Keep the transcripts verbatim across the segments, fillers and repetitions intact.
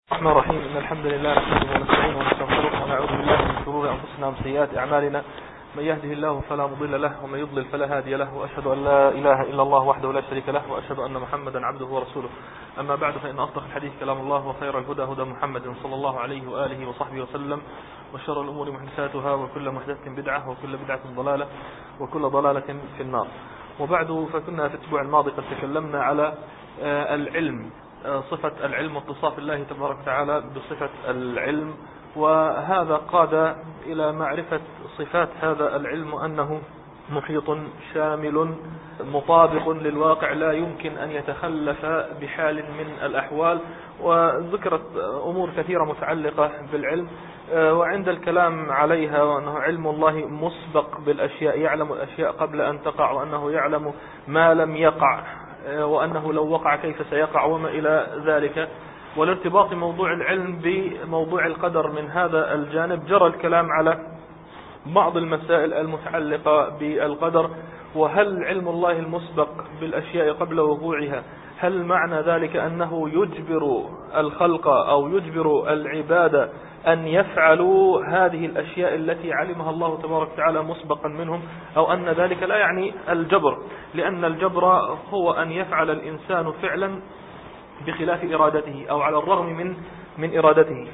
الرحمن الرحيم. إن الحمد لله نحمده ونستعينه ونستغفره ونعوذ بالله من شرور أنفسنا ومن سيئات أعمالنا. من يهده الله فلا مضل له ومن يضلل فلا هادي له، وأشهد أن لا إله إلا الله وحده لا شريك له، وأشهد أن محمدا عبده ورسوله. أما بعد، فإن أصدق الحديث كلام الله، وخير الهدى هدى محمد صلى الله عليه وآله وصحبه وسلم، وشر الأمور محدثاتها، وكل محدثة بدعة، وكل بدعة ضلالة، وكل ضلالة في النار. وبعد، فكنا في الأسبوع الماضي قد تكلمنا على العلم، صفة العلم واتصاف الله تبارك وتعالى بصفة العلم، وهذا قاد إلى معرفة صفات هذا العلم أنه محيط شامل مطابق للواقع، لا يمكن أن يتخلف بحال من الأحوال. وذكرت أمور كثيرة متعلقة بالعلم، وعند الكلام عليها وأنه علم الله مسبق بالأشياء، يعلم الأشياء قبل أن تقع، وأنه يعلم ما لم يقع، وأنه لو وقع كيف سيقع، وما إلى ذلك. والارتباط موضوع العلم بموضوع القدر من هذا الجانب، جرى الكلام على بعض المسائل المتعلقة بالقدر. وهل علم الله المسبق بالأشياء قبل وقوعها، هل معنى ذلك أنه يجبر الخلق أو يجبر العباد أن يفعلوا هذه الأشياء التي علمها الله تبارك وتعالى مسبقا منهم، أو أن ذلك لا يعني الجبر؟ لأن الجبر هو أن يفعل الإنسان فعلا بخلاف إرادته أو على الرغم من من إرادته.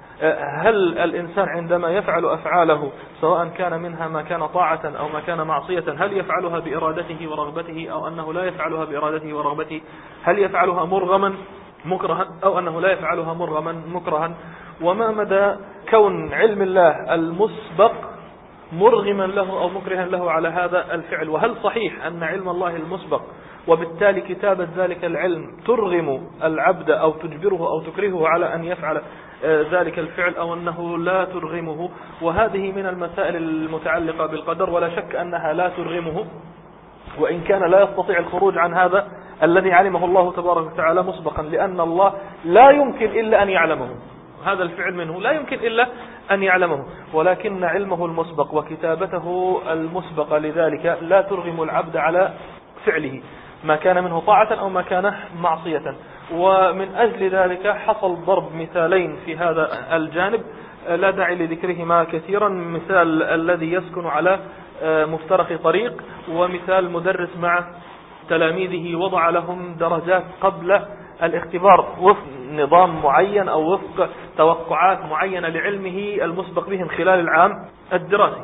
هل الإنسان عندما يفعل أفعاله، سواء كان منها ما كان طاعة أو ما كان معصية، هل يفعلها بإرادته ورغبته، أو أنه لا يفعلها بإرادته ورغبته؟ هل يفعلها مرغما مكرها، أو أنه لا يفعلها مرغما مكرها؟ وما مدى كون علم الله المسبق مرغما له أو مكرها له على هذا الفعل؟ وهل صحيح أن علم الله المسبق وبالتالي كتابة ذلك العلم ترغم العبد أو تجبره أو تكرهه على أن يفعل ذلك الفعل، أو أنه لا ترغمه؟ وهذه من المسائل المتعلقة بالقدر، ولا شك أنها لا ترغمه، وإن كان لا يستطيع الخروج عن هذا الذي علمه الله تبارك وتعالى مسبقا، لأن الله لا يمكن إلا أن يعلمه، هذا الفعل منه لا يمكن إلا أن يعلمه، ولكن علمه المسبق وكتابته المسبقة لذلك لا ترغم العبد على فعله، ما كان منه طاعة أو ما كان معصية. ومن أجل ذلك حصل ضرب مثالين في هذا الجانب، لا داعي لذكرهما كثيرا. مثال الذي يسكن على مفترق طريق، ومثال مدرس مع تلاميذه وضع لهم درجات قبل الاختبار وفق نظام معين أو وفق توقعات معينة لعلمه المسبق بهم خلال العام الدراسي،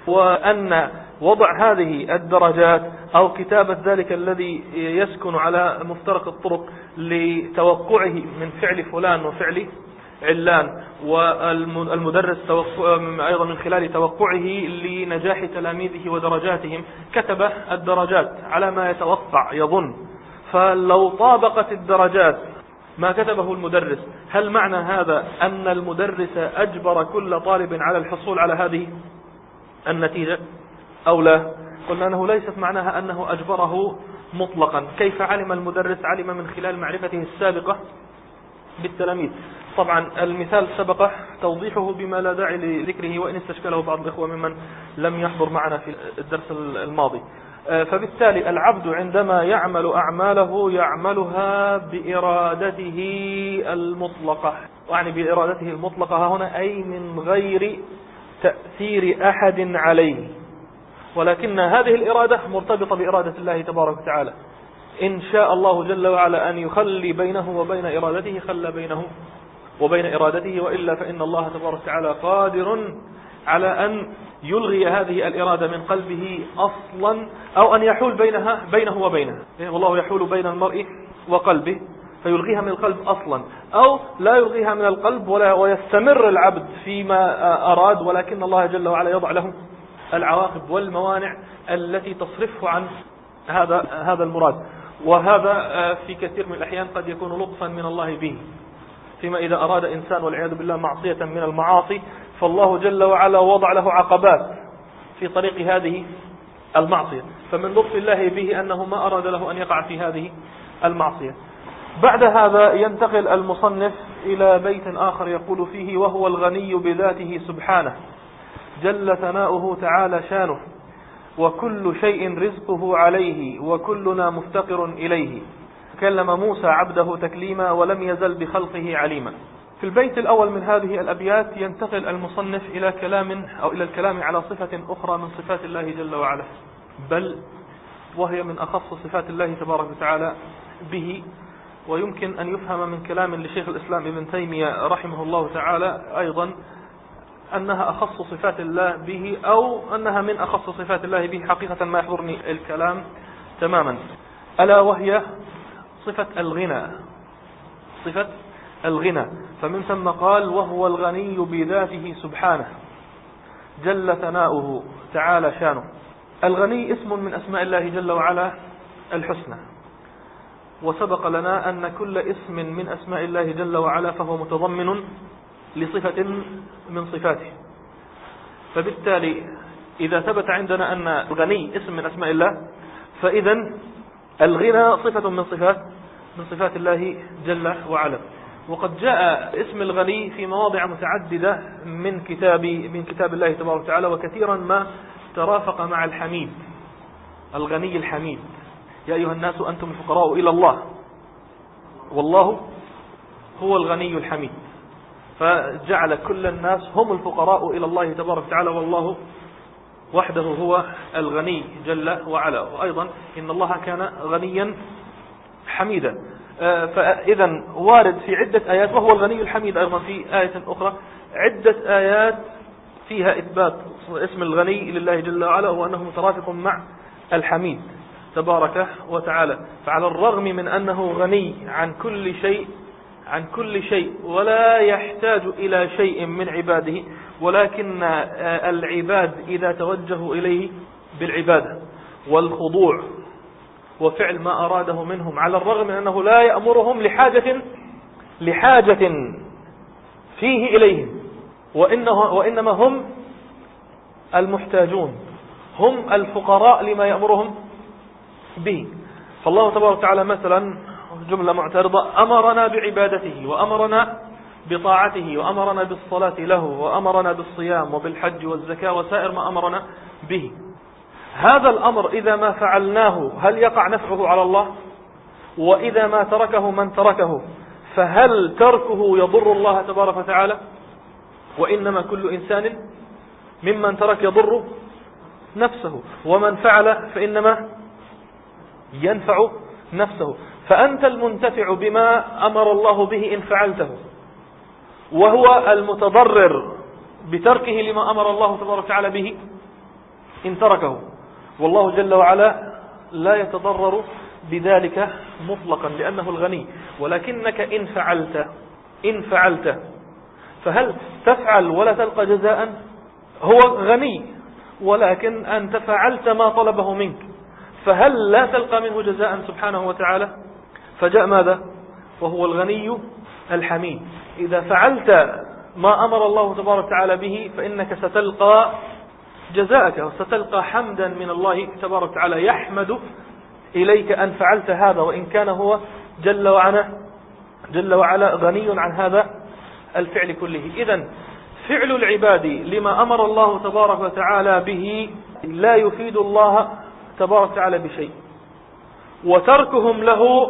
وأن وضع هذه الدرجات أو كتابة ذلك الذي يسكن على مفترق الطرق لتوقعه من فعل فلان وفعل علان، والمدرس أيضا من خلال توقعه لنجاح تلاميذه ودرجاتهم كتب الدرجات على ما يتوقع يظن. فلو طابقت الدرجات ما كتبه المدرس، هل معنى هذا أن المدرس أجبر كل طالب على الحصول على هذه النتيجة أو لا؟ قلنا أنه ليست معناها أنه أجبره مطلقا. كيف علم المدرس؟ علم من خلال معرفته السابقة بالتلاميذ. طبعا المثال سبق توضيحه بما لا داعي لذكره، وإن استشكله بعض الإخوة ممن لم يحضر معنا في الدرس الماضي. فبالتالي العبد عندما يعمل أعماله يعملها بإرادته المطلقة، يعني بإرادته المطلقة هنا أي من غير تأثير أحد عليه، ولكن هذه الإرادة مرتبطة بإرادة الله تبارك وتعالى. إن شاء الله جل وعلا أن يخلي بينه وبين إرادته خلى بينه وبين إرادته، وإلا فإن الله تبارك وتعالى قادر على أن يلغي هذه الإرادة من قلبه أصلا، أو أن يحول بينها بينه وبينها. والله يحول بين المرء وقلبه فيلغيها من القلب أصلا، أو لا يلغيها من القلب ولا ويستمر العبد فيما أراد، ولكن الله جل وعلا يضع له العواقب والموانع التي تصرفه عن هذا هذا المراد. وهذا في كثير من الأحيان قد يكون لطفا من الله به، فيما إذا أراد إنسان والعياذ بالله معصية من المعاصي، فالله جل وعلا وضع له عقبات في طريق هذه المعصية، فمن لطف الله به أنه ما أراد له أن يقع في هذه المعصية. بعد هذا ينتقل المصنف إلى بيت آخر يقول فيه: وهو الغني بذاته سبحانه جل ثناؤه تعالى شانه، وكل شيء رزقه عليه، وكلنا مفتقر إليه. كلم موسى عبده تكليما، ولم يزل بخلقه عليما. في البيت الأول من هذه الأبيات ينتقل المصنف إلى كلام أو إلى الكلام على صفة أخرى من صفات الله جل وعلا، بل وهي من أخص صفات الله تبارك وتعالى به، ويمكن أن يفهم من كلام لشيخ الإسلام ابن تيمية رحمه الله تعالى أيضا أنها أخص صفات الله به، أو أنها من أخص صفات الله به، حقيقة ما يحضرني الكلام تماما، ألا وهي صفة الغنى. صفة الغنى، فمن ثم قال: وهو الغني بذاته سبحانه جل ثناؤه تعالى شانه. الغني اسم من أسماء الله جل وعلا الحسنى، وسبق لنا أن كل اسم من أسماء الله جل وعلا فهو متضمن لصفة من صفاته، فبالتالي إذا ثبت عندنا أن الغني اسم من أسماء الله، فإذا الغنى صفة من صفات من صفات الله جل وعلا. وقد جاء اسم الغني في مواضع متعددة من كتاب من كتاب الله تبارك وتعالى، وكثيرا ما ترافق مع الحميد، الغني الحميد: يا أيها الناس أنتم الفقراء إلى الله والله هو الغني الحميد، فجعل كل الناس هم الفقراء إلى الله تبارك وتعالى، والله وحده هو الغني جل وعلا. وأيضا إن الله كان غنيا حميدا، فإذا وارد في عدة آيات وهو الغني الحميد. أيضا في آية أخرى عدة آيات فيها إثبات اسم الغني لله جل وعلا، وأنه مترافق مع الحميد تبارك وتعالى. فعلى الرغم من أنه غني عن كل شيء عن كل شيء ولا يحتاج إلى شيء من عباده، ولكن العباد إذا توجهوا إليه بالعبادة والخضوع وفعل ما أراده منهم، على الرغم من أنه لا يأمرهم لحاجة لحاجة فيه إليهم، وإنه وإنما هم المحتاجون، هم الفقراء لما يأمرهم به. فالله تبارك وتعالى مثلا جملة معترضة: أمرنا بعبادته، وأمرنا بطاعته، وأمرنا بالصلاة له، وأمرنا بالصيام وبالحج والزكاة وسائر ما أمرنا به. هذا الأمر إذا ما فعلناه هل يقع نفعه على الله؟ وإذا ما تركه من تركه فهل تركه يضر الله تبارك وتعالى؟ وإنما كل إنسان ممن ترك يضر نفسه، ومن فعل فإنما ينفع نفسه. فأنت المنتفع بما أمر الله به إن فعلته، وهو المتضرر بتركه لما أمر الله تبارك وتعالى به إن تركه، والله جل وعلا لا يتضرر بذلك مطلقا لأنه الغني. ولكنك إن فعلت إن فعلت فهل تفعل ولا تلقى جزاء؟ هو غني، ولكن أنت فعلت ما طلبه منك، فهل لا تلقى منه جزاء سبحانه وتعالى؟ فجاء ماذا؟ وهو الغني الحميد. إذا فعلت ما أمر الله تبارك وتعالى به فإنك ستلقى جزاءك، وستلقى حمدا من الله تبارك وتعالى يحمد إليك أن فعلت هذا، وإن كان هو جل وعلا جل وعلا غني عن هذا الفعل كله. إذن فعل العباد لما أمر الله تبارك وتعالى به لا يفيد الله تبارك وتعالى بشيء، وتركهم له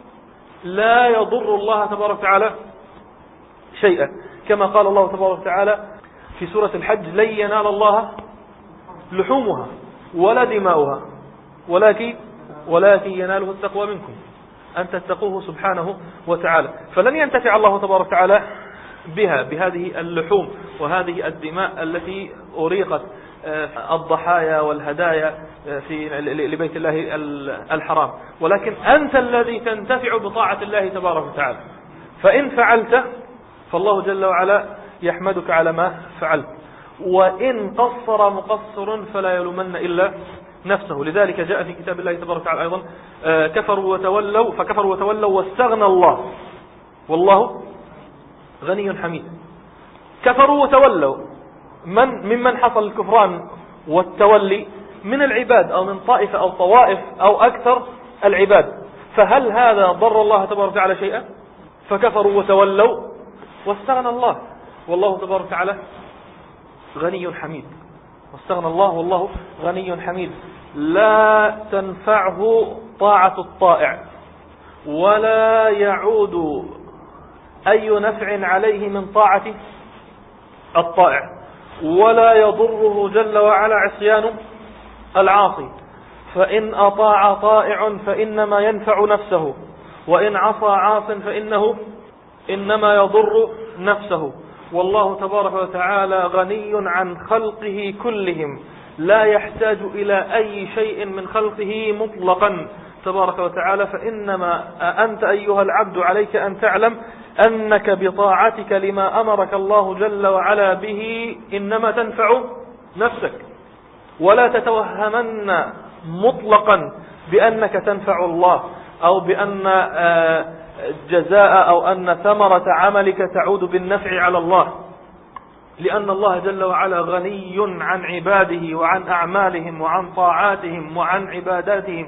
لا يضر الله تبارك وتعالى شيئا، كما قال الله تبارك وتعالى في سورة الحج: لن ينال الله لحومها ولا دماؤها ولكن ولكن يناله التقوى منكم أن تتقوه سبحانه وتعالى. فلن ينتفع الله تبارك وتعالى بها بهذه اللحوم وهذه الدماء التي أريقت الضحايا والهدايا في لبيت الله الحرام، ولكن أنت الذي تنتفع بطاعة الله تبارك وتعالى. فإن فعلت فالله جل وعلا يحمدك على ما فعلت، وإن قصر مقصر فلا يلومن إلا نفسه. لذلك جاء في كتاب الله تبارك وتعالى أيضا: كفروا وتولوا فكفروا وتولوا واستغنى الله والله غني حميد. كفروا وتولوا، من ممن حصل الكفران والتولي؟ من العباد، أو من طائفة أو طوائف أو أكثر العباد. فهل هذا ضر الله تبارك وتعالى شيئا؟ فكفروا وتولوا واستغنى الله والله تبارك وتعالى غني حميد. واستغنى الله والله غني حميد. لا تنفعه طاعة الطائع، ولا يعود أي نفع عليه من طاعة الطائع، ولا يضره جل وعلا عصيان العاصي، فإن أطاع طائع فإنما ينفع نفسه، وإن عصى عاص فإنه إنما يضر نفسه. والله تبارك وتعالى غني عن خلقه كلهم، لا يحتاج إلى أي شيء من خلقه مطلقا تبارك وتعالى. فإنما أنت أيها العبد عليك أن تعلم أنك بطاعتك لما أمرك الله جل وعلا به إنما تنفع نفسك، ولا تتوهمن مطلقا بأنك تنفع الله، أو بأن جزاء أو أن ثمرة عملك تعود بالنفع على الله، لأن الله جل وعلا غني عن عباده وعن أعمالهم وعن طاعاتهم وعن عباداتهم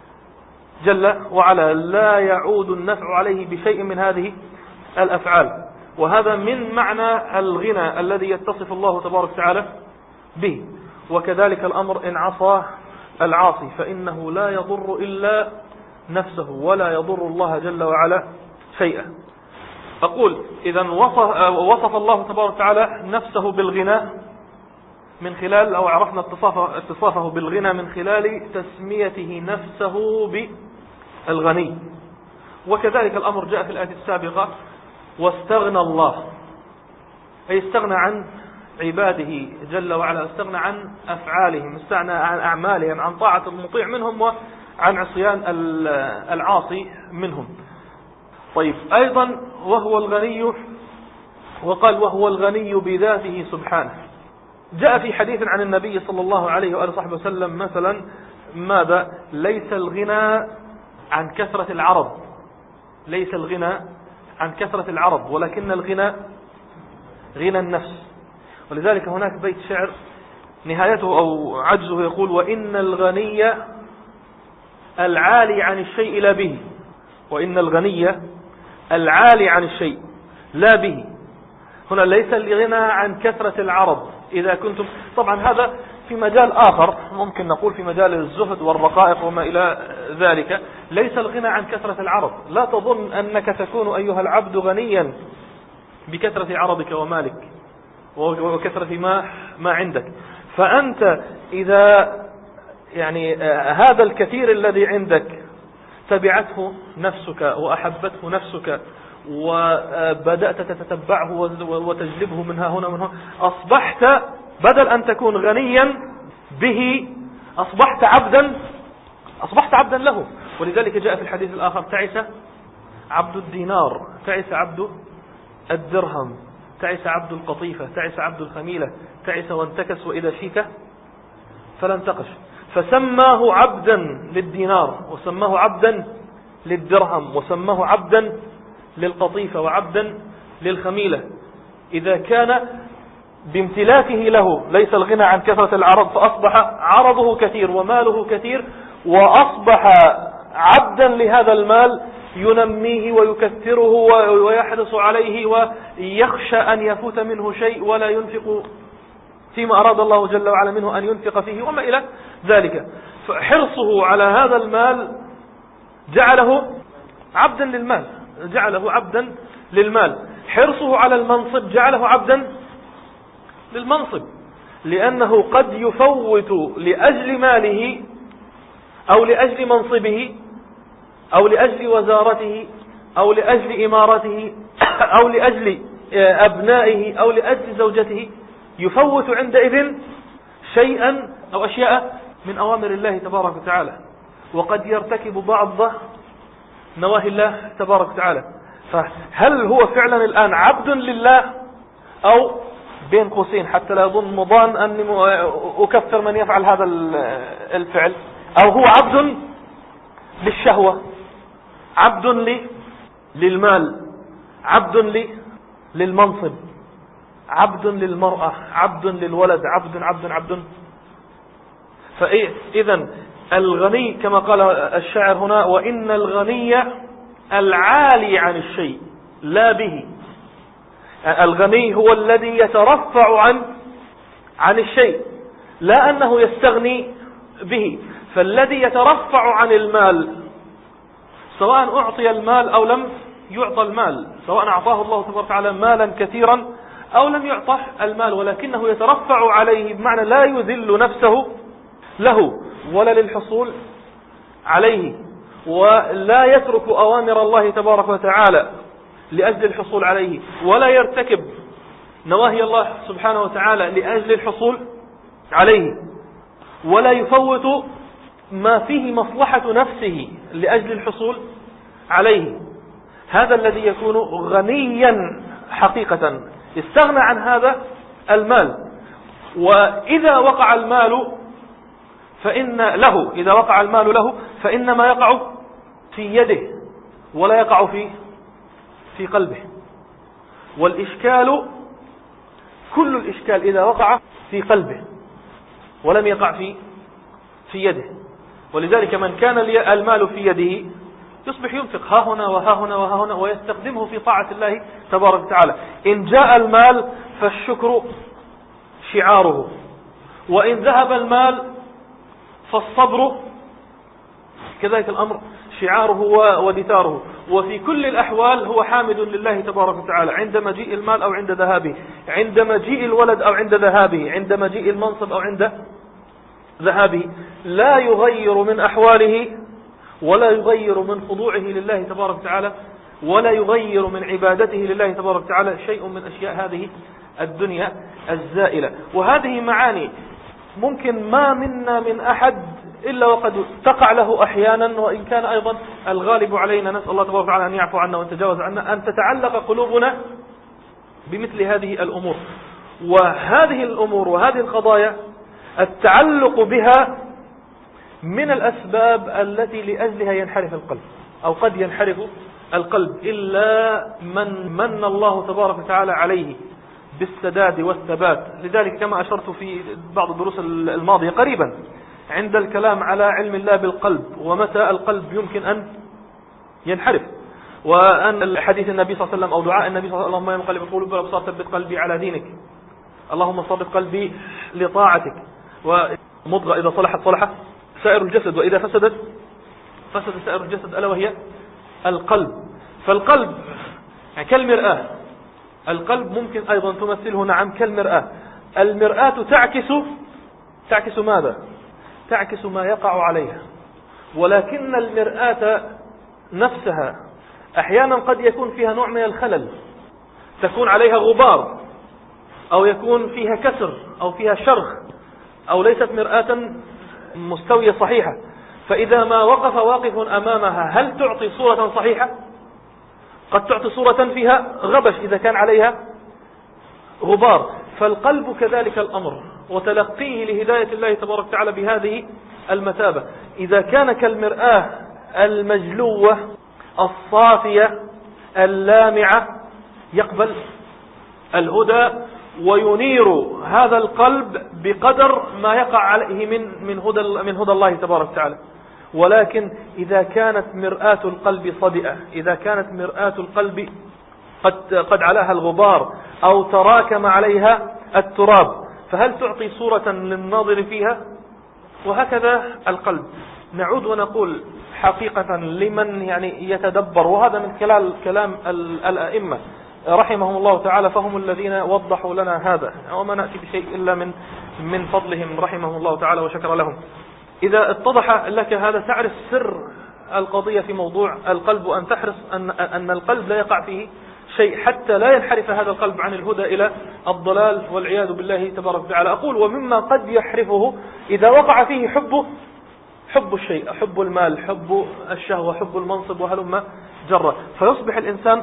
جل وعلا، لا يعود النفع عليه بشيء من هذه الأفعال. وهذا من معنى الغنى الذي يتصف الله تبارك وتعالى به. وكذلك الأمر إن عصى العاصي فإنه لا يضر إلا نفسه ولا يضر الله جل وعلا شيئا. أقول إذا وصف, وصف الله تبارك وتعالى نفسه بالغنى من خلال، أو عرفنا اتصافه بالغنى من خلال تسميته نفسه بالغني. وكذلك الأمر جاء في الآية السابقة واستغنى الله، أي استغنى عن عباده جل وعلا، استغنى عن أفعالهم، استغنى عن أعمالهم، عن طاعة المطيع منهم وعن عصيان العاصي منهم. طيب أيضا وهو الغني، وقال وهو الغني بذاته سبحانه. جاء في حديث عن النبي صلى الله عليه وآله وصحبه وسلم مثلا ماذا؟ ليس الغنى عن كثرة العرض، ليس الغنى عن كثرة العرض، ولكن الغنى غنى النفس. ولذلك هناك بيت شعر نهايته أو عجزه يقول وإن الغني العالي عن الشيء لا به، وإن الغني العالي عن الشيء لا به. هنا ليس الغنى عن كثرة العرض. إذا كنتم طبعا هذا في مجال آخر، ممكن نقول في مجال الزهد والرقائق وما إلى ذلك، ليس الغنى عن كثرة العرض. لا تظن أنك تكون أيها العبد غنيا بكثرة عرضك ومالك وكثرة ما ما عندك. فأنت إذا يعني هذا الكثير الذي عندك تبعته نفسك وأحبته نفسك وبدأت تتتبعه وتجلبه منها هنا من هنا، أصبحت بدل أن تكون غنيا به أصبحت عبدا أصبحت عبدا له. ولذلك جاء في الحديث الآخر تعس عبد الدينار، تعس عبد الدرهم، تعس عبد القطيفة، تعس عبد الخميلة، تعس وانتكس وإذا شيك فلا انتقش. فسماه عبدا للدينار، وسماه عبدا للدرهم، وسماه عبدا للقطيفة، وعبدا للخميلة. إذا كان بامتلاكه له ليس الغنى عن كثرة العرض، فأصبح عرضه كثير وماله كثير، وأصبح عبدا لهذا المال ينميه ويكثره ويحرص عليه ويخشى أن يفوت منه شيء ولا ينفق فيما أراد الله جل وعلا منه أن ينفق فيه وما إلى ذلك. فحرصه على هذا المال جعله عبدا للمال، جعله عبدا للمال. حرصه على المنصب جعله عبدا للمنصب، لأنه قد يفوت لأجل ماله أو لأجل منصبه أو لأجل وزارته أو لأجل إمارته أو لأجل أبنائه أو لأجل زوجته، يفوت عندئذ شيئا أو أشياء من أوامر الله تبارك وتعالى، وقد يرتكب بعض نواهي الله تبارك وتعالى. فهل هو فعلا الآن عبد لله، أو بين قوسين حتى لا يظن مضان أني أكفر من يفعل هذا الفعل، أو هو عبد للشهوة، عبد لي للمال، عبد للمنصب، عبد للمرأة، عبد للولد، عبد عبد عبد. فإذا الغني كما قال الشاعر هنا وإن الغني العالي عن الشيء لا به. الغني هو الذي يترفع عن عن الشيء، لا أنه يستغني به. فالذي يترفع عن المال سواء أعطي المال أو لم يعطى المال، سواء أعطاه الله تبارك وتعالى مالا كثيرا أو لم يعطه المال، ولكنه يترفع عليه، بمعنى لا يذل نفسه له ولا للحصول عليه، ولا يترك أوامر الله تبارك وتعالى لأجل الحصول عليه، ولا يرتكب نواهي الله سبحانه وتعالى لأجل الحصول عليه، ولا يفوت ما فيه مصلحة نفسه لأجل الحصول عليه. هذا الذي يكون غنيا حقيقة، استغنى عن هذا المال. وإذا وقع المال فإن له إذا وقع المال له فإنما يقع في يده ولا يقع في في قلبه. والإشكال كل الإشكال إذا وقع في قلبه ولم يقع في في يده. ولذلك من كان المال في يده يصبح ينفق ها هنا وها هنا وها هنا ويستخدمه في طاعة الله تبارك وتعالى. إن جاء المال فالشكر شعاره، وإن ذهب المال فالصبر كذلك الأمر شعاره ودثاره. وفي كل الأحوال هو حامد لله تبارك وتعالى عند مجيء المال أو عند ذهابه، عند مجيء الولد أو عند ذهابه، عند مجيء المنصب أو عند ذهابه. لا يغير من أحواله ولا يغير من خضوعه لله تبارك وتعالى ولا يغير من عبادته لله تبارك وتعالى شيء من أشياء هذه الدنيا الزائلة. وهذه معاني ممكن ما منا من أحد إلا وقد تقع له أحيانا، وإن كان أيضا الغالب علينا، نسأل الله تبارك وتعالى أن يعفو عنا ويتجاوز عنا، أن تتعلق قلوبنا بمثل هذه الأمور. وهذه الأمور وهذه القضايا التعلق بها من الأسباب التي لأجلها ينحرف القلب أو قد ينحرف القلب، إلا من من الله تبارك وتعالى عليه بالسداد والثبات. لذلك كما أشرت في بعض الدروس الماضية قريبا عند الكلام على علم الله بالقلب ومتى القلب يمكن أن ينحرف، وأن حديث النبي صلى الله عليه وسلم أو دعاء النبي صلى الله عليه وسلم: اللهم ينقلب القلوب والأبصار ثبت قلبي على دينك، اللهم صرف قلبي لطاعتك. ومضغة إذا صلحت صلح سائر الجسد، وإذا فسدت فسد سائر الجسد، ألا وهي القلب. فالقلب كالمرآة، القلب ممكن أيضا تمثله نعم كالمرآة. المرآة تعكس تعكس ماذا؟ تعكس ما يقع عليها، ولكن المرآة نفسها أحيانا قد يكون فيها نوع من الخلل، تكون عليها غبار أو يكون فيها كسر أو فيها شرخ أو ليست مرآة مستوية صحيحة. فإذا ما وقف واقف أمامها هل تعطي صورة صحيحة؟ قد تعطي صورة فيها غبش إذا كان عليها غبار. فالقلب كذلك الأمر، وتلقيه لهداية الله تبارك وتعالى بهذه المثابة. إذا كان كالمرآة المجلوة الصافية اللامعة يقبل الهدى وينير هذا القلب بقدر ما يقع عليه من من هدى من هدى الله تبارك وتعالى. ولكن إذا كانت مرآة القلب صدئة، إذا كانت مرآة القلب قد قد علاها الغبار أو تراكم عليها التراب، فهل تعطي صورة للناظر فيها؟ وهكذا القلب. نعود ونقول حقيقة لمن يعني يتدبر، وهذا من خلال كلام الأئمة رحمهم الله تعالى، فهم الذين وضحوا لنا هذا، وما نأتي بشيء إلا من من فضلهم رحمهم الله تعالى وشكر لهم. إذا اتضح لك هذا تعرف سر القضية في موضوع القلب، وأن تحرص أن أن القلب لا يقع فيه شيء حتى لا ينحرف هذا القلب عن الهدى إلى الضلال والعياذ بالله تبارك وتعالى. أقول ومما قد يحرفه إذا وقع فيه حبه حب الشيء، حب المال، حب الشهوة، حب المنصب، وهلم جرة، فيصبح الإنسان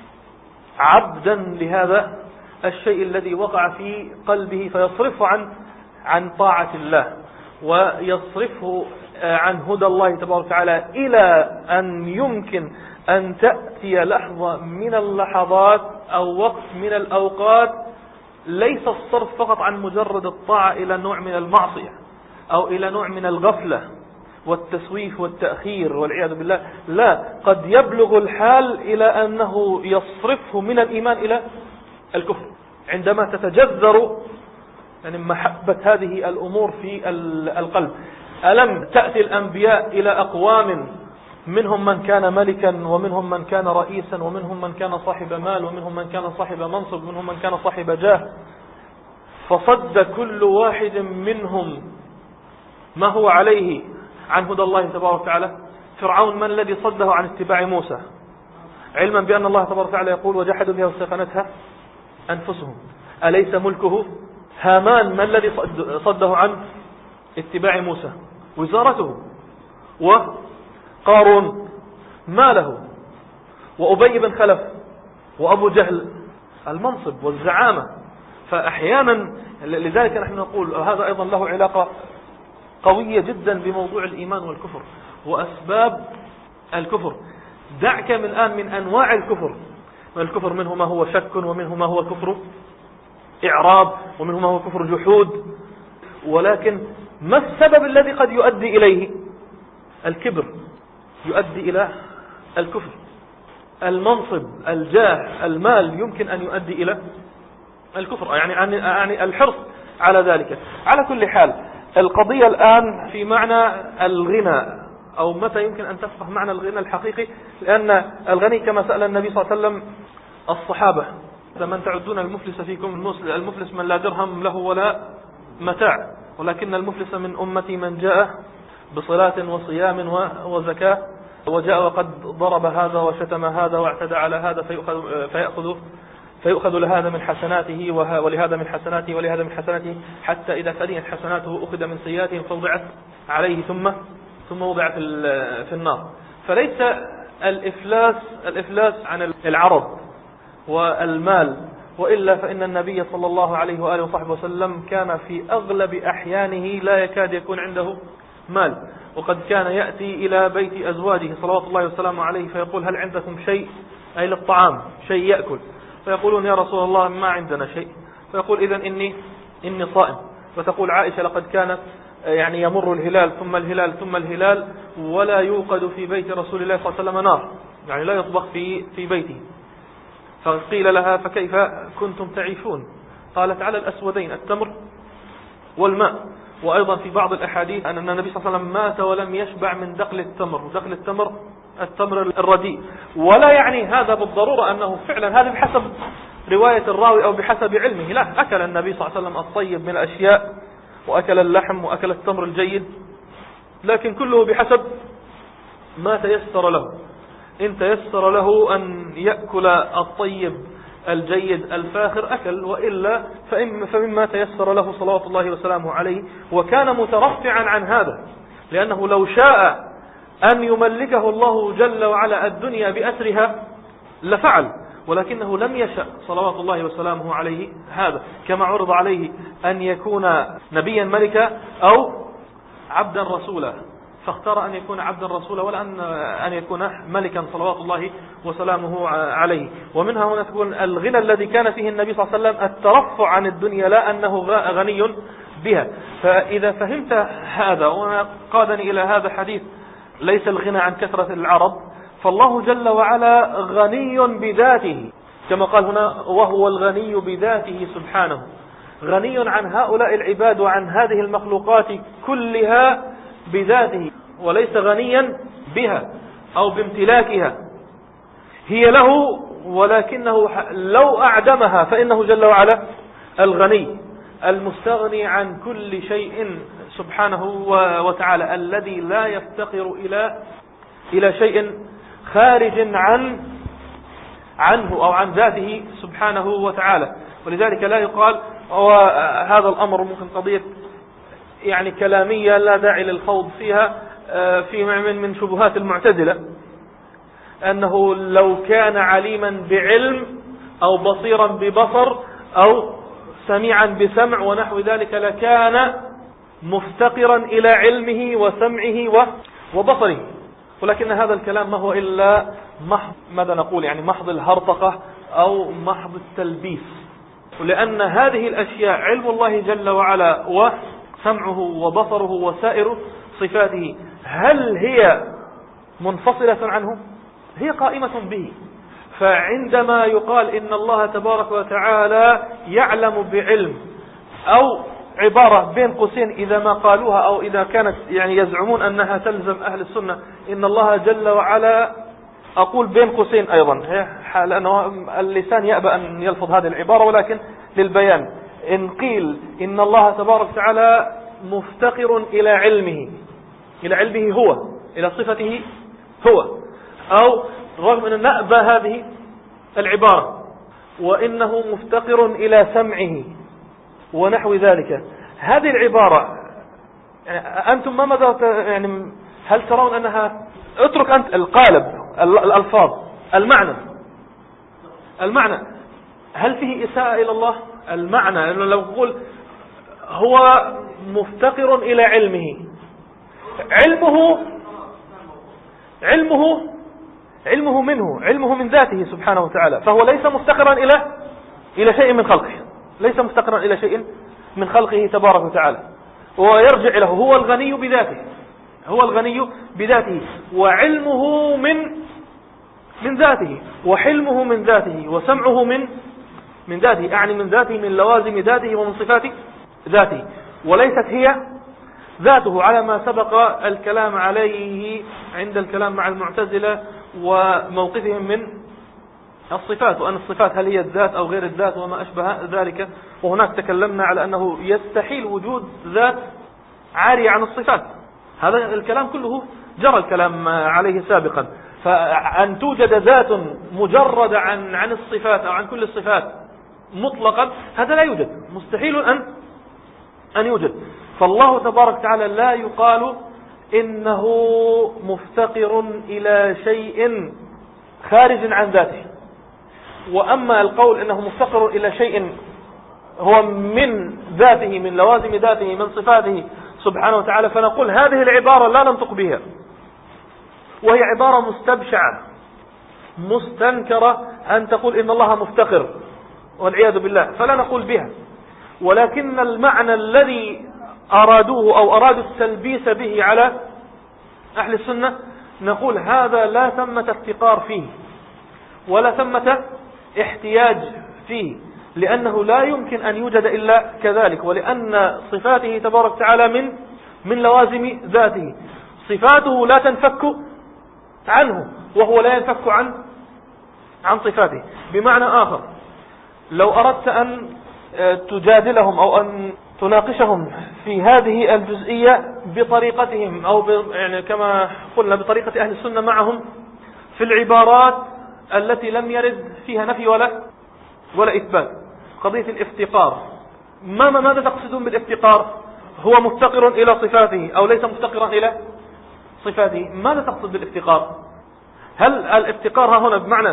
عبدا لهذا الشيء الذي وقع في قلبه، فيصرفه عن عن طاعة الله ويصرفه عن هدى الله تبارك وتعالى، إلى أن يمكن أن تأتي لحظة من اللحظات أو وقت من الأوقات ليس الصرف فقط عن مجرد الطاعة إلى نوع من المعصية أو إلى نوع من الغفلة والتسويف والتأخير والعياذ بالله، لا، قد يبلغ الحال إلى أنه يصرفه من الإيمان إلى الكفر عندما تتجذر يعني محبة هذه الأمور في القلب. ألم تأتي الأنبياء إلى أقوام منهم من كان ملكا، ومنهم من كان رئيسا، ومنهم من كان صاحب مال، ومنهم من كان صاحب منصب، ومنهم من كان صاحب جاه. فصد كل واحد منهم ما هو عليه عن هدى الله تبارك وتعالى. فرعون من الذي صده عن اتباع موسى، علما بأن الله تبارك وتعالى يقول وجحدوا بها واستيقنتها أنفسهم أليس ملكه. هامان ما الذي صده عن اتباع موسى، وزارته. وقارون ماله، وأبي بن خلف، وأبو جهل المنصب والزعامة. فأحيانا لذلك نحن نقول هذا أيضا له علاقة قوية جدا بموضوع الإيمان والكفر وأسباب الكفر. دعك من الآن من أنواع الكفر. الكفر منه ما هو شك، ومنه ما هو كفر إعراب، ومنه ما هو كفر جحود. ولكن ما السبب الذي قد يؤدي إليه؟ الكبر يؤدي إلى الكفر. المنصب، الجاه، المال يمكن أن يؤدي إلى الكفر، يعني يعني الحرص على ذلك. على كل حال القضية الآن في معنى الغنى، أو متى يمكن أن تفقه معنى الغنى الحقيقي. لأن الغني كما سأل النبي صلى الله عليه وسلم الصحابة من تعدون المفلس فيكم، المفلس من لا درهم له ولا متاع، ولكن المفلس من أمتي من جاء بصلاة وصيام وزكاة، وجاء وقد ضرب هذا وشتم هذا واعتدى على هذا فيأخذ, فيأخذ, فيأخذ لهذا من حسناته ولهذا من حسناته ولهذا من حسناته، حتى إذا فنيت حسناته أخذ من سيئاتهم فوضعت عليه ثم ثم وضع في النار. فليس الإفلاس الإفلاس عن العرض والمال، وإلا فإن النبي صلى الله عليه وآله وصحبه وسلم كان في أغلب أحيانه لا يكاد يكون عنده مال، وقد كان يأتي إلى بيت أزواجه صلوات الله وسلامه عليه فيقول هل عندكم شيء، أي للطعام شيء يأكل؟ فيقولون يا رسول الله ما عندنا شيء. فيقول إذن إني إني صائم. فتقول عائشة لقد كانت يعني يمر الهلال ثم الهلال ثم الهلال ولا يوقد في بيت رسول الله صلى الله عليه وسلم نار، يعني لا يطبخ في في بيته. فقيل لها فكيف كنتم تعيشون؟ قالت على الأسودين التمر والماء. وأيضا في بعض الأحاديث أن النبي صلى الله عليه وسلم مات ولم يشبع من دقل التمر. دقل التمر التمر الرديء. ولا يعني هذا بالضرورة أنه فعلا هذا بحسب رواية الراوي أو بحسب علمه، لا، أكل النبي صلى الله عليه وسلم الطيب من الأشياء، وأكل اللحم وأكل التمر الجيد، لكن كله بحسب ما تيسر له. إن تيسر له أن يأكل الطيب الجيد الفاخر أكل، وإلا فمما تيسر له صلوات الله وسلامه عليه. وكان مترفعا عن هذا، لأنه لو شاء أن يملكه الله جل وعلا الدنيا بأسرها لفعل، ولكنه لم يشأ صلوات الله وسلامه عليه هذا. كما عرض عليه أن يكون نبيا ملكا أو عبدا رسولا، فاختار أن يكون عبدا رسولا ولا أن أن يكون ملكا صلوات الله وسلامه عليه. ومنها هنا تكون الغنى الذي كان فيه النبي صلى الله عليه وسلم الترفع عن الدنيا، لا أنه غني بها. فإذا فهمت هذا، وقادني إلى هذا حديث ليس الغنى عن كثرة العرض، فالله جل وعلا غني بذاته، كما قال هنا وهو الغني بذاته سبحانه، غني عن هؤلاء العباد وعن هذه المخلوقات كلها بذاته، وليس غنيا بها أو بامتلاكها، هي له، ولكنه لو أعدمها فإنه جل وعلا الغني المستغني عن كل شيء سبحانه وتعالى، الذي لا يفتقر إلى إلى شيء خارج عن عنه أو عن ذاته سبحانه وتعالى. ولذلك لا يقال، وهذا الأمر ممكن قضية يعني كلامية لا داعي للخوض فيها، في من من شبهات المعتزلة، أنه لو كان عليما بعلم أو بصيرا ببصر أو سميعا بسمع ونحو ذلك لكان مفتقرا إلى علمه وسمعه وبصره. ولكن هذا الكلام ما هو إلا محض ماذا نقول يعني محض الهرطقة أو محض التلبيس، لأن هذه الأشياء علم الله جل وعلا وسمعه وبصره وسائر صفاته، هل هي منفصلة عنه؟ هي قائمة به. فعندما يقال إن الله تبارك وتعالى يعلم بعلم أو عبارة بين قوسين إذا ما قالوها أو إذا كانت يعني يزعمون أنها تلزم أهل السنة، إن الله جل وعلا، أقول بين قوسين أيضا لأنه اللسان يأبى أن يلفظ هذه العبارة، ولكن للبيان، إن قيل إن الله تبارك وتعالى مفتقر إلى علمه، إلى علمه هو، إلى صفته هو، أو رغم أن نأبى هذه العبارة، وإنه مفتقر إلى سمعه ونحو ذلك، هذه العبارة يعني أنتم ما مدى يعني هل ترون أنها، اترك أنت القالب الألفاظ، المعنى المعنى هل فيه إساءة إلى الله؟ المعنى إنه لو قول هو مفتقر إلى علمه، علمه علمه علمه منه، علمه من ذاته سبحانه وتعالى، فهو ليس مفتقرا إلى إلى شيء من خلقه، ليس مفتقرا إلى شيء من خلقه تبارك وتعالى، ويرجع له، هو الغني بذاته، هو الغني بذاته، وعلمه من من ذاته، وحلمه من ذاته، وسمعه من من ذاته، أعني من ذاته، من لوازم ذاته ومن صفات ذاته، وليست هي ذاته على ما سبق الكلام عليه عند الكلام مع المعتزلة وموقفهم من الصفات، وأن الصفات هل هي الذات أو غير الذات وما أشبه ذلك. وهناك تكلمنا على أنه يستحيل وجود ذات عارية عن الصفات، هذا الكلام كله جرى الكلام عليه سابقا، فأن توجد ذات مجردة عن عن الصفات أو عن كل الصفات مطلقا هذا لا يوجد، مستحيل أن أن يوجد. فالله تبارك وتعالى لا يقال إنه مفتقر إلى شيء خارج عن ذاته، وأما القول إنه مفتقر إلى شيء هو من ذاته، من لوازم ذاته، من صفاته سبحانه وتعالى، فنقول هذه العبارة لا ننطق بها، وهي عبارة مستبشعة مستنكرة أن تقول إن الله مفتقر والعياذ بالله، فلا نقول بها. ولكن المعنى الذي أرادوه أو أرادوا التلبيس به على أهل السنة نقول هذا لا ثمة افتقار فيه ولا ثمة احتياج فيه، لأنه لا يمكن أن يوجد إلا كذلك، ولأن صفاته تبارك وتعالى من من لوازم ذاته، صفاته لا تنفك عنه وهو لا ينفك عن عن صفاته. بمعنى آخر، لو أردت أن تجادلهم أو أن تناقشهم في هذه الجزئية بطريقتهم أو يعني كما قلنا بطريقة أهل السنة معهم في العبارات التي لم يرد فيها نفي ولا ولا إثبات، قضية الافتقار، ما ماذا تقصدون بالافتقار؟ هو مفتقر إلى صفاته أو ليس مفتقرا إلى صفاته؟ ماذا تقصد بالافتقار؟ هل الافتقار هنا بمعنى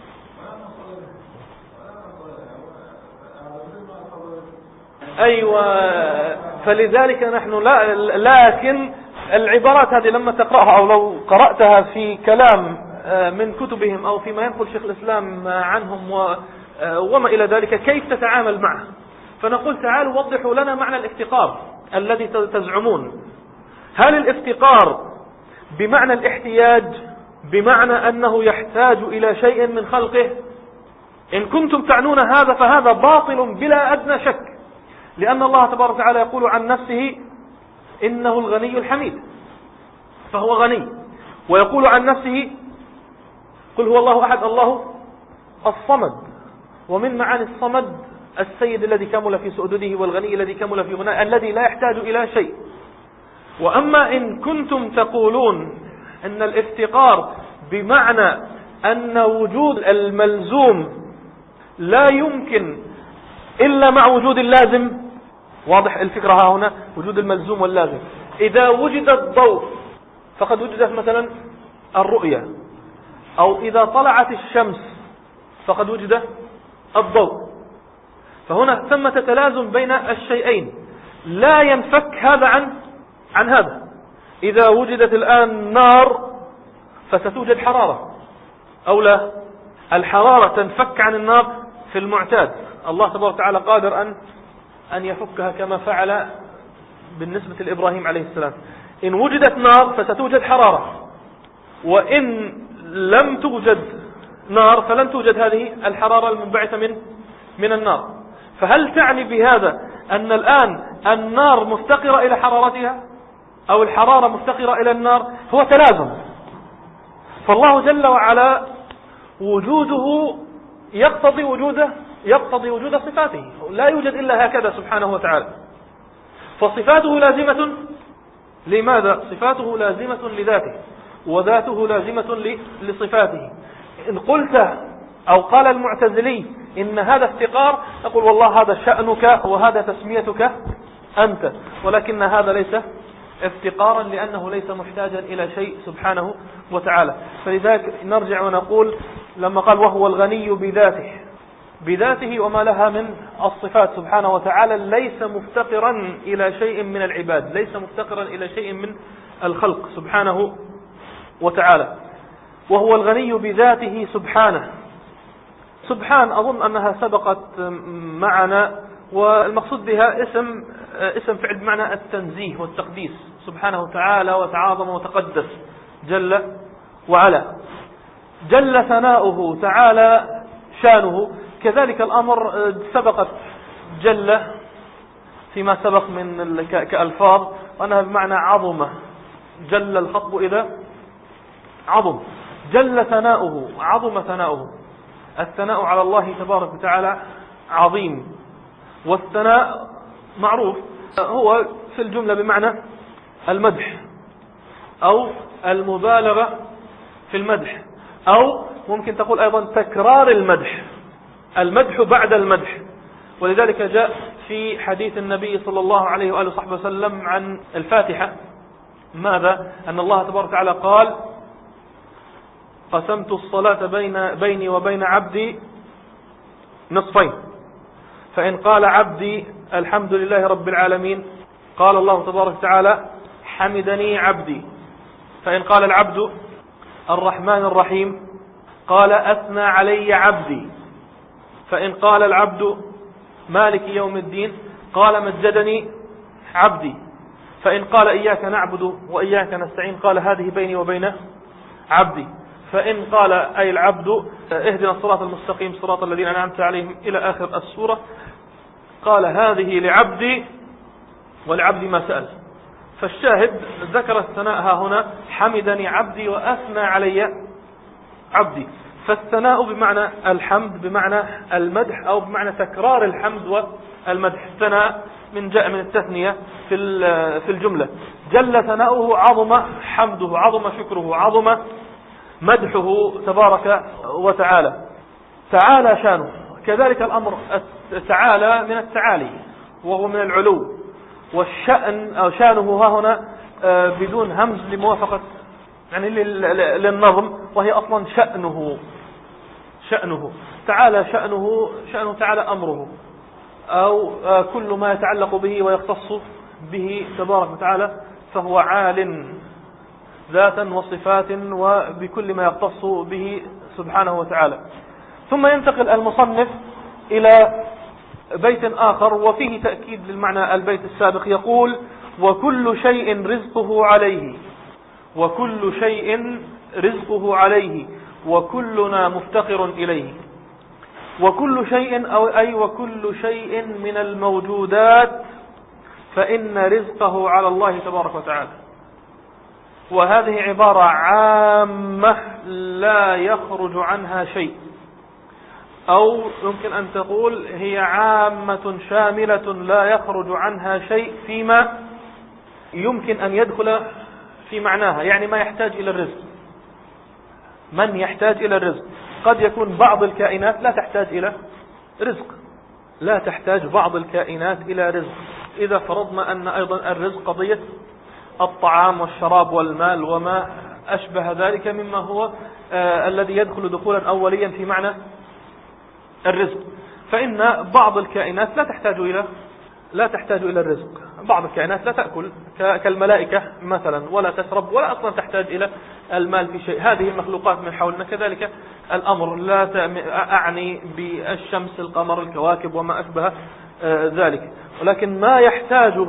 أيوة، فلذلك نحن لا، لكن العبارات هذه لما تقرأها أو لو قرأتها في كلام من كتبهم أو فيما ينقل شيخ الإسلام عنهم وما إلى ذلك، كيف تتعامل معه؟ فنقول تعالوا وضحوا لنا معنى الافتقار الذي تزعمون. هل الافتقار بمعنى الاحتياج، بمعنى أنه يحتاج إلى شيء من خلقه؟ إن كنتم تعنون هذا فهذا باطل بلا أدنى شك، لأن الله تبارك وتعالى يقول عن نفسه إنه الغني الحميد، فهو غني، ويقول عن نفسه قل هو الله أحد الله الصمد، ومن معاني الصمد السيد الذي كمل في سؤدده، والغني الذي كمل في غناه، الذي لا يحتاج إلى شيء. وأما إن كنتم تقولون أن الافتقار بمعنى أن وجود الملزوم لا يمكن إلا مع وجود اللازم، واضح الفكرة ها هنا، وجود الملزوم واللازم. إذا وجد الضوء فقد وجدت مثلا الرؤية، أو إذا طلعت الشمس فقد وجد الضوء، فهنا ثمة تلازم بين الشيئين لا ينفك هذا عن عن هذا. إذا وجدت الآن نار فستوجد حرارة أو لا؟ الحرارة تنفك عن النار في المعتاد، الله تبارك وتعالى قادر أن أن يفكها كما فعل بالنسبة لإبراهيم عليه السلام. إن وجدت نار فستوجد حرارة، وإن لم توجد نار فلن توجد هذه الحرارة المنبعثة من من النار. فهل تعني بهذا أن الآن النار مفتقرة إلى حرارتها أو الحرارة مفتقرة إلى النار، هو تلازم. فالله جل وعلا وجوده يقتضي وجوده يقتضي وجود صفاته، لا يوجد إلا هكذا سبحانه وتعالى. فصفاته لازمة، لماذا؟ صفاته لازمة لذاته، وذاته لازمة لصفاته. إن قلت أو قال المعتزلي إن هذا افتقار، نقول والله هذا شأنك وهذا تسميتك أنت، ولكن هذا ليس افتقارا، لأنه ليس محتاجا إلى شيء سبحانه وتعالى. فلذلك نرجع ونقول لما قال وهو الغني بذاته بذاته وما لها من الصفات سبحانه وتعالى، ليس مفتقرا إلى شيء من العباد، ليس مفتقرا إلى شيء من الخلق سبحانه وتعالى. وهو الغني بذاته سبحانه. سبحان أظن أنها سبقت معنا، والمقصود بها اسم اسم فعل بمعنى التنزيه والتقديس سبحانه وتعالى، وتعاظم وتقدس جل وعلا. جل ثناؤه تعالى شانه. كذلك الأمر سبقت جل فيما سبق من كألفاظ، وأنها بمعنى عظمة. جل الخطب إذا عظم. جل ثناؤه، عظم ثناؤه. الثناء على الله تبارك وتعالى عظيم، والثناء معروف هو في الجملة بمعنى المدح أو المبالغة في المدح، أو ممكن تقول أيضا تكرار المدح، المدح بعد المدح. ولذلك جاء في حديث النبي صلى الله عليه وآله وصحبه وسلم عن الفاتحة ماذا؟ أن الله تبارك وتعالى قال قسمت الصلاة بين بيني وبين عبدي نصفين، فإن قال عبدي الحمد لله رب العالمين قال الله تبارك وتعالى حمدني عبدي، فإن قال العبد الرحمن الرحيم قال أثنى علي عبدي، فإن قال العبد مالك يوم الدين قال مجدني عبدي، فإن قال إياك نعبد وإياك نستعين قال هذه بيني وبين عبدي، فإن قال أي العبد اهدنا الصراط المستقيم صراط الذين أنعمت عليهم إلى آخر السورة قال هذه لعبدي ولعبدي ما سأل. فالشاهد ذكر الثناء ها هنا حمدني عبدي وأثنى علي عبدي. فالثناء بمعنى الحمد، بمعنى المدح، أو بمعنى تكرار الحمد والمدح. الثناء من جاء من التثنية في في الجملة. جل ثناؤه، عظم حمده، عظم شكره، عظم مدحه تبارك وتعالى. تعالى شانه. كذلك الأمر تعالى من التعالي وهو من العلو، والشأن أو شانه ها هنا بدون همز لموافقة يعني للنظم، وهي أصلا شأنه شأنه تعالى شأنه شأنه تعالى أمره، أو كل ما يتعلق به ويختص به تبارك وتعالى فهو عال ذاتا وصفات وبكل ما يختص به سبحانه وتعالى. ثم ينتقل المصنف إلى بيت آخر وفيه تأكيد للمعنى البيت السابق، يقول وكل شيء رزقه عليه، وكل شيء رزقه عليه وكلنا مفتقر إليه. وكل شيء أو أي وكل شيء من الموجودات فإن رزقه على الله تبارك وتعالى. وهذه عبارة عامة لا يخرج عنها شيء، أو يمكن أن تقول هي عامة شاملة لا يخرج عنها شيء فيما يمكن أن يدخل في معناها، يعني ما يحتاج إلى الرزق. من يحتاج إلى الرزق؟ قد يكون بعض الكائنات لا تحتاج إلى رزق، لا تحتاج بعض الكائنات إلى رزق. إذا فرضنا أن أيضا الرزق قضية الطعام والشراب والمال وما أشبه ذلك مما هو آه الذي يدخل دخولا أوليا في معنى الرزق، فإن بعض الكائنات لا تحتاج إلى لا تحتاج إلى الرزق. بعض الكائنات لا تأكل كالملائكة مثلا، ولا تشرب، ولا أصلا تحتاج إلى المال في شيء. هذه المخلوقات من حولنا كذلك الأمر، لا أعني بالشمس القمر الكواكب وما أشبه ذلك، ولكن ما يحتاجه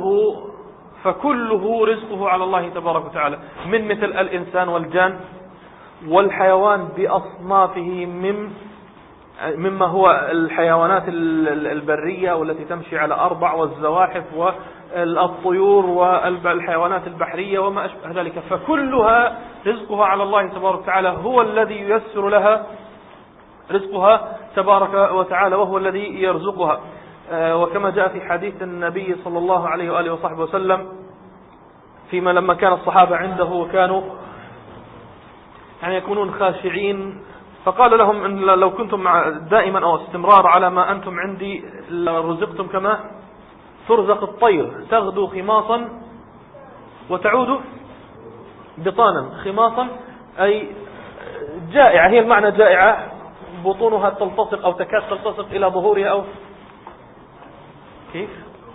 فكله رزقه على الله تبارك وتعالى، من مثل الإنسان والجان والحيوان بأصنافه، من مما هو الحيوانات البرية والتي تمشي على أربع، والزواحف والطيور والحيوانات البحرية وما أشبه ذلك، فكلها رزقها على الله تبارك وتعالى، هو الذي ييسر لها رزقها تبارك وتعالى، وهو الذي يرزقها. وكما جاء في حديث النبي صلى الله عليه وآله وصحبه وسلم فيما لما كان الصحابة عنده وكانوا يعني يكونون خاشعين، فقال لهم إن لو كنتم دائما أو استمرار على ما أنتم عندي رزقتم كما ترزق الطير، تغدو خماصا وتعود بطانا. خماصا أي جائعة، هي المعنى جائعة، بطونها تلتصق أو تكاد تلتصق إلى ظهورها، أو كيف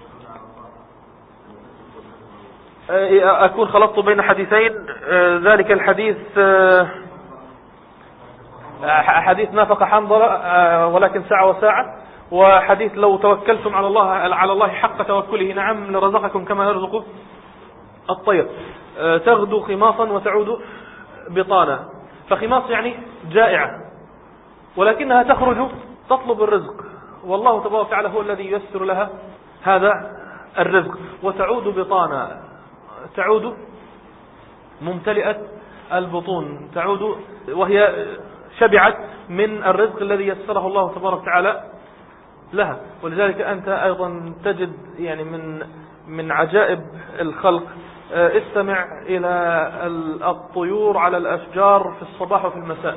أكون خلطت بين حديثين. ذلك الحديث حديث نافق حنظلة ولكن ساعة وساعة، وحديث لو توكلتم على الله على الله حق توكله نعم لرزقكم كما يرزق الطير. تغدو خماصا وتعود بطانا. فخماص يعني جائعة، ولكنها تخرج تطلب الرزق، والله تبارك وتعالى هو الذي ييسر لها هذا الرزق. وتعود بطانا، تعود ممتلئة البطون، تعود وهي شبعت من الرزق الذي يسره الله تبارك وتعالى لها. ولذلك أنت أيضا تجد يعني من من عجائب الخلق، استمع إلى الطيور على الأشجار في الصباح وفي المساء،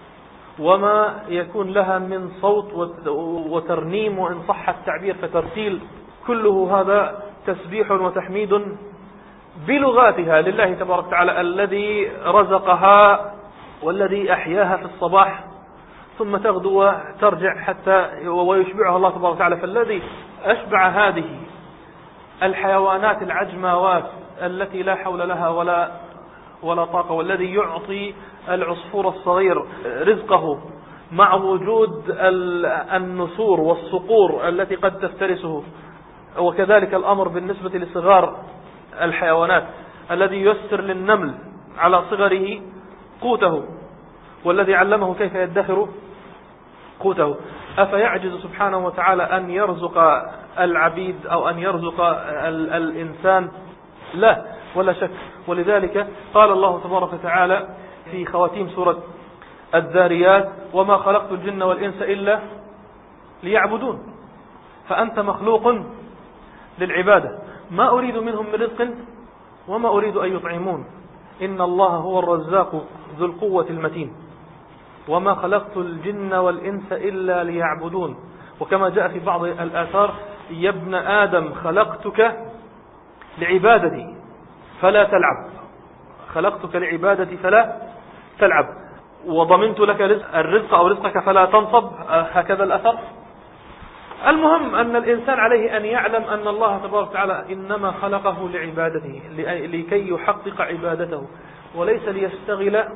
وما يكون لها من صوت وترنيم، وإن صح التعبير فترتيل، كله هذا تسبيح وتحميد بلغاتها لله تبارك وتعالى الذي رزقها والذي أحياها في الصباح ثم تغدو وترجع حتى ويشبعها الله تبارك وتعالى. فالذي أشبع هذه الحيوانات العجماوات التي لا حول لها ولا ولا طاقة، والذي يعطي العصفور الصغير رزقه مع وجود النسور والصقور التي قد تفترسه، وكذلك الأمر بالنسبة لصغار الحيوانات، الذي ييسر للنمل على صغره قوته، والذي علمه كيف يدخر قوته. أفيعجز سبحانه وتعالى أن يرزق العبيد أو أن يرزق الإنسان؟ لا ولا شك. ولذلك قال الله تبارك وتعالى في خواتيم سورة الذاريات: وما خلقت الجن والإنس إلا ليعبدون. فأنت مخلوق للعبادة، ما أريد منهم من رزق وما أريد أن يطعمون، إن الله هو الرزاق ذو القوة المتين، وما خلقت الجن والإنس إلا ليعبدون. وكما جاء في بعض الآثار: يا ابن آدم خلقتك لعبادتي فلا تلعب، خلقتك لعبادتي فلا تلعب، وضمنت لك رزق الرزق أو رزقك فلا تنصب، هكذا الأثر. المهم أن الإنسان عليه أن يعلم أن الله تبارك وتعالى إنما خلقه لعبادته، لكي يحقق عبادته، وليس ليشتغل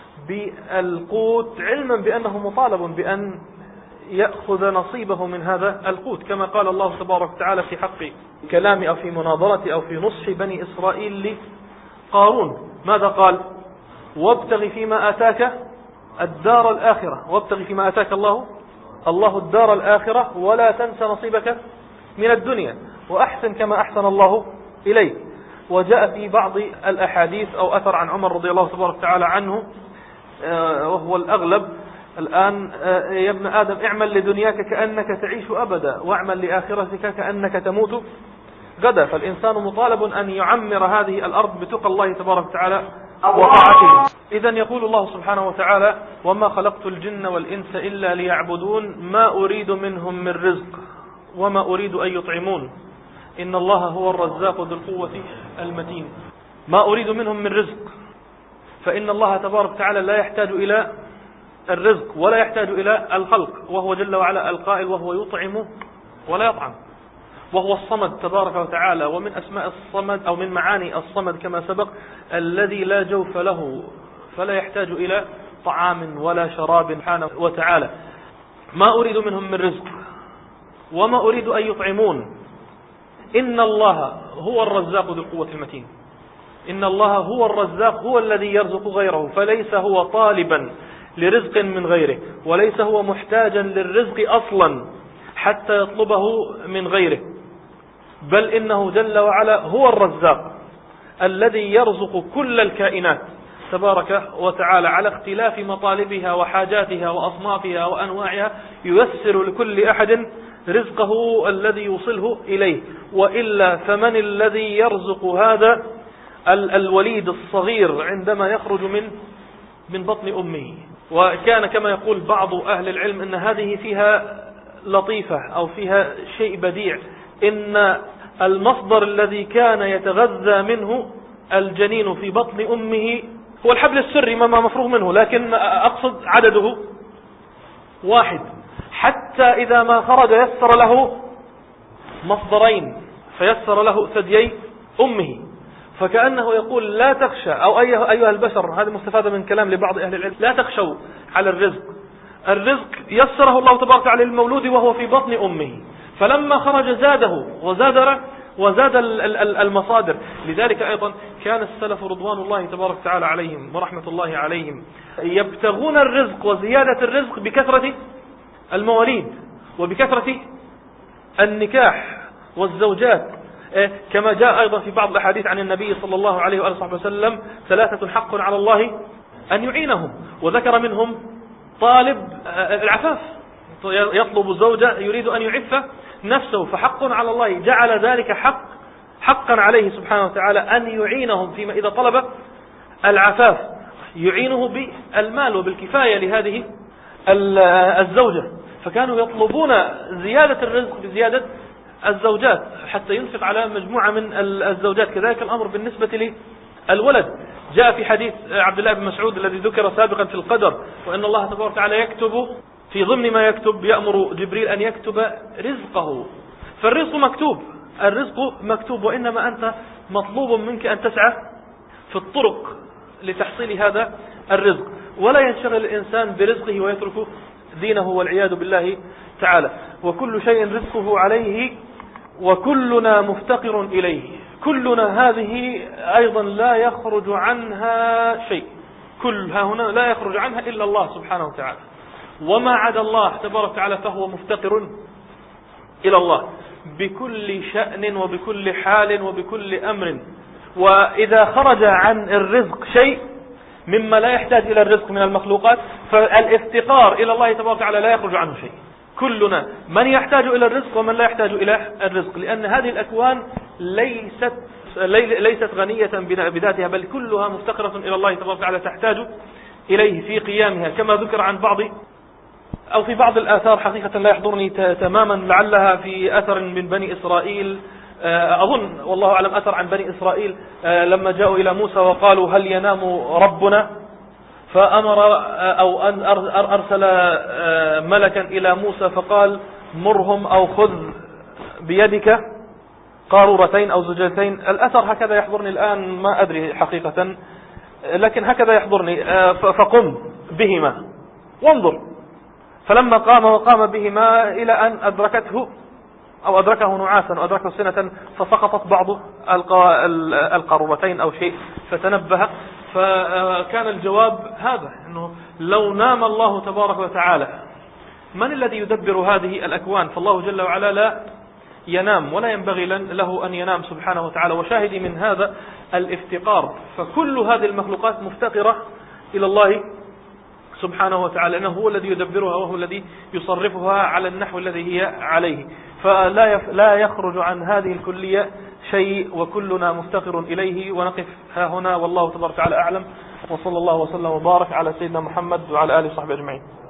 بالقوت، علما بأنه مطالب بأن يأخذ نصيبه من هذا القوت، كما قال الله تبارك وتعالى في حق كلام أو في مناظرة أو في نصح بني إسرائيل لقارون. ماذا قال؟ وابتغ فيما آتاك الدار الآخرة، وابتغ فيما آتاك الله الله الدار الآخرة ولا تنس نصيبك من الدنيا وأحسن كما أحسن الله إليك. وجاء في بعض الأحاديث أو أثر عن عمر رضي الله تبارك وتعالى عنه، وهو الأغلب الآن: يا ابن آدم اعمل لدنياك كأنك تعيش أبدا، واعمل لآخرتك كأنك تموت غدا. فالإنسان مطالب أن يعمر هذه الأرض بتقى الله تبارك وتعالى وطاعته. إذن يقول الله سبحانه وتعالى: وما خلقت الجن والإنس إلا ليعبدون ما أريد منهم من رزق وما أريد أن يطعمون إن الله هو الرزاق ذو القوة المتين. ما أريد منهم من رزق، فإن الله تبارك وتعالى لا يحتاج إلى الرزق ولا يحتاج إلى الخلق، وهو جل وعلا القائل: وهو يطعم ولا يطعم، وهو الصمد تبارك وتعالى. ومن أسماء الصمد أو من معاني الصمد كما سبق: الذي لا جوف له، فلا يحتاج إلى طعام ولا شراب سبحانه وتعالى. ما أريد منهم من رزق وما أريد أن يطعمون إن الله هو الرزاق ذو القوة المتين. إن الله هو الرزاق، هو الذي يرزق غيره، فليس هو طالبا لرزق من غيره، وليس هو محتاجا للرزق أصلا حتى يطلبه من غيره، بل إنه جل وعلا هو الرزاق الذي يرزق كل الكائنات تبارك وتعالى على اختلاف مطالبها وحاجاتها وأصنافها وأنواعها، ييسر لكل أحد رزقه الذي يوصله إليه. وإلا فمن الذي يرزق هذا الوليد الصغير عندما يخرج من من بطن أمه؟ وكان كما يقول بعض أهل العلم أن هذه فيها لطيفة أو فيها شيء بديع، إن المصدر الذي كان يتغذى منه الجنين في بطن أمه هو الحبل السري ما مفروغ منه، لكن أقصد عدده واحد، حتى إذا ما خرج يسر له مصدرين، فيسر له ثديي أمه. فكأنه يقول لا تخشى، أو أيها البشر، هذا مستفاد من كلام لبعض أهل العلم، لا تخشوا على الرزق، الرزق يسره الله تبارك وتعالى للمولود وهو في بطن أمه، فلما خرج زاده وزاد وزاد المصادر. لذلك أيضا كان السلف رضوان الله تبارك وتعالى عليهم ورحمة الله عليهم يبتغون الرزق وزيادة الرزق بكثرة المواليد وبكثرة النكاح والزوجات، كما جاء أيضا في بعض الأحاديث عن النبي صلى الله عليه وآله وسلم: ثلاثة حق على الله أن يعينهم، وذكر منهم طالب العفاف، يطلب زوجة يريد أن يعف نفسه، فحق على الله، جعل ذلك حق حقا عليه سبحانه وتعالى أن يعينهم فيما إذا طلب العفاف، يعينه بالمال وبالكفاية لهذه الزوجة. فكانوا يطلبون زيادة الرزق بزيادة الزوجات حتى ينفق على مجموعة من الزوجات. كذلك الأمر بالنسبة للولد، جاء في حديث عبد الله بن مسعود الذي ذكر سابقا في القدر: وإن الله تبارك وتعالى يكتب في ضمن ما يكتب، يأمر جبريل أن يكتب رزقه. فالرزق مكتوب، الرزق مكتوب، وإنما أنت مطلوب منك أن تسعى في الطرق لتحصيل هذا الرزق، ولا ينشغل الإنسان برزقه ويترك دينه والعياذ بالله تعالى. وكل شيء رزقه عليه وكلنا مفتقر إليه. كلنا هذه أيضا لا يخرج عنها شيء، كلها هنا لا يخرج عنها إلا الله سبحانه وتعالى، وما عدا الله تبارك وتعالى فهو مفتقر إلى الله بكل شأن وبكل حال وبكل أمر. وإذا خرج عن الرزق شيء مما لا يحتاج إلى الرزق من المخلوقات، فالافتقار إلى الله تبارك وتعالى لا يخرج عنه شيء. كلنا من يحتاج إلى الرزق ومن لا يحتاج إلى الرزق، لأن هذه الأكوان ليست ليست غنية بذاتها، بل كلها مفتقرة إلى الله تبارك وتعالى، تحتاج إليه في قيامها، كما ذكر عن بعض أو في بعض الآثار، حقيقة لا يحضرني تماما، لعلها في أثر من بني إسرائيل، أظن والله أعلم أثر عن بني إسرائيل لما جاءوا إلى موسى وقالوا: هل ينام ربنا؟ فأمر أو أن أرسل ملكا إلى موسى فقال: مرهم أو خذ بيدك قارورتين أو زجاجتين. الأثر هكذا يحضرني الآن، ما أدري حقيقة، لكن هكذا يحضرني. فقم بهما وانظر. فلما قام وقام بهما إلى أن أدركته أو أدركه نعاسا وأدركه سنة، فسقطت بعض القارورتين أو شيء فتنبه. فكان الجواب هذا، أنه لو نام الله تبارك وتعالى من الذي يدبر هذه الأكوان؟ فالله جل وعلا لا ينام ولا ينبغي له أن ينام سبحانه وتعالى. وشاهدي من هذا الافتقار، فكل هذه المخلوقات مفتقرة إلى الله سبحانه وتعالى، لأنه هو الذي يدبرها وهو الذي يصرفها على النحو الذي هي عليه. فلا لا يخرج عن هذه الكلية شيء، وكلنا مفتقر إليه. ونقف ها هنا، والله تبارك وتعالى أعلم، وصلى الله وسلم وبارك على سيدنا محمد وعلى آله وصحبه أجمعين.